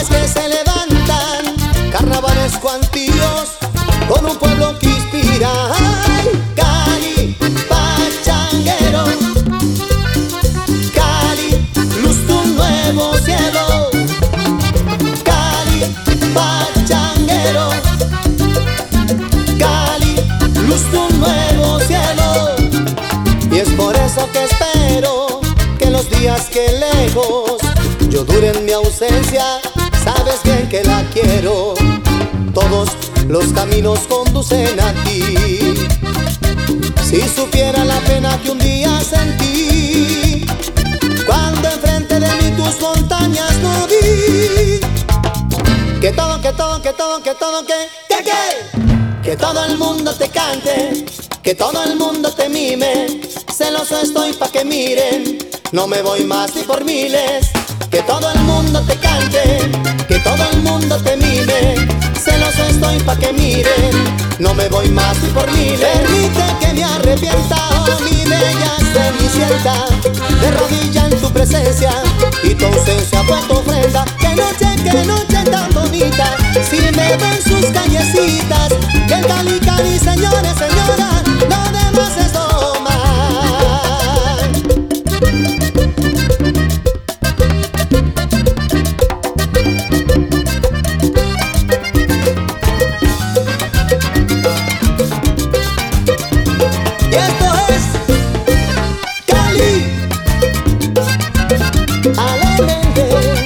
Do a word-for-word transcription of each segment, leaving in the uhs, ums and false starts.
es que se levantan carnavales cuantíos con un pueblo que inspira. ¡Ay! Cali, pachanguero, Cali, luz de un nuevo cielo. Cali, pachanguero, Cali, luz de un nuevo cielo. Y es por eso que espero que los días que lejos yo dure en mi ausencia, sabes bien que la quiero. Todos los caminos conducen a ti. Si supiera la pena que un día sentí cuando enfrente de mí tus montañas no vi. Que todo, que todo, que todo, que todo, que, que, que Que todo el mundo te cante, que todo el mundo te mime. Celoso estoy pa' que miren, no me voy más ni por miles. Que todo el mundo te cante, que todo el mundo te mime. Celoso estoy pa' que miren, no me voy más ni por miles. Permite que me arrepienta, oh mi bella cenicienta, de rodilla en tu presencia y tu ausencia fue tu ofrenda. Que noche, que noche tan bonita, si me ven sus callecitas. Que el Cali, Cali, señores, señora, lo demás es toma. Y esto es Cali, alegre.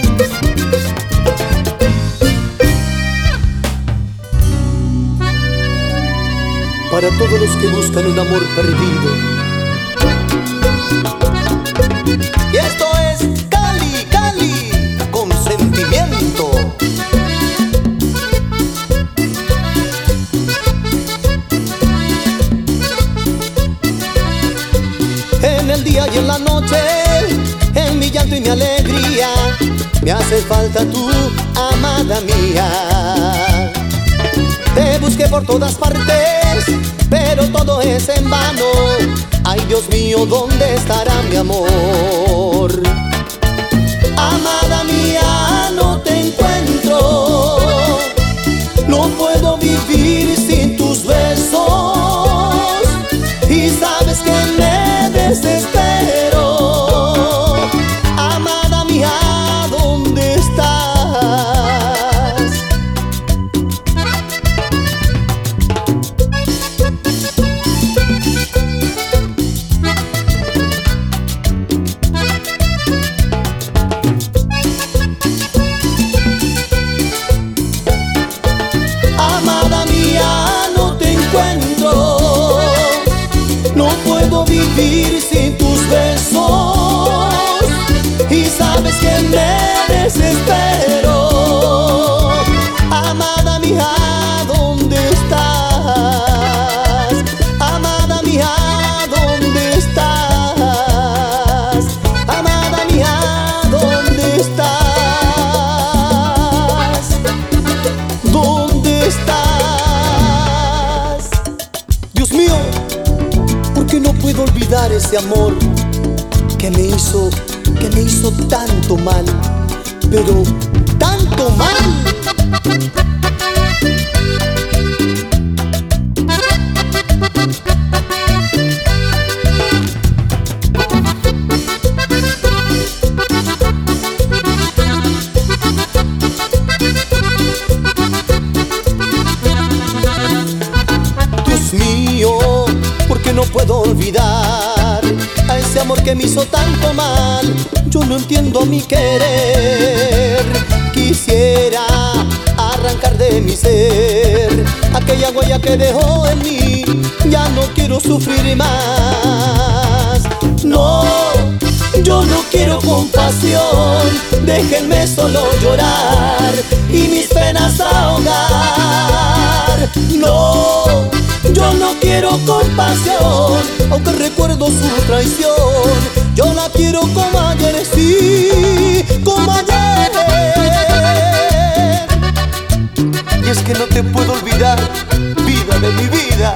Para todos los que buscan un amor perdido. Y esto es Cali, Cali, con sentimiento. En el día y en la noche, en mi llanto y mi alegría, me hace falta tú, amada mía. Te busqué por todas partes, pero todo es en vano. Ay, Dios mío, ¿dónde estará mi amor? Amada mía, no te encuentro. No puedo vivir sin tus besos. Y sabes que me desespero. Amada mía, ¿dónde estás? No puedo vivir sin tus besos. Y sabes que me desespero. Amada mía, ¿dónde estás? Amada mía, ¿dónde estás? Amada mía, ¿dónde estás? ¿Dónde estás? Dios mío, ¿por qué no puedo olvidar ese amor que me hizo, que me hizo tanto mal? Pero tanto mal. Dios mío, porque no puedo olvidar a ese amor que me hizo tanto mal. Yo no entiendo mi querer. Quisiera arrancar de mi ser aquella huella que dejó en mí. Ya no quiero sufrir más. No, yo no quiero compasión. Déjenme solo llorar y mis penas ahogar. No, yo no quiero compasión, aunque recuerdo su traición. Yo la quiero como ayer, sí, como ayer. Y es que no te puedo olvidar, vida de mi vida.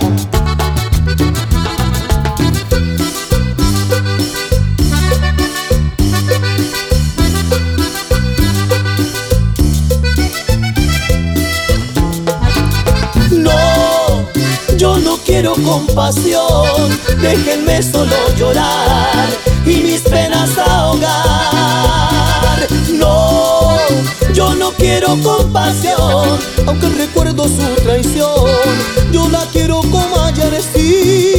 compasión, déjenme solo llorar y mis penas ahogar. No, yo no quiero compasión, aunque recuerdo su traición, yo la quiero como ayer sí.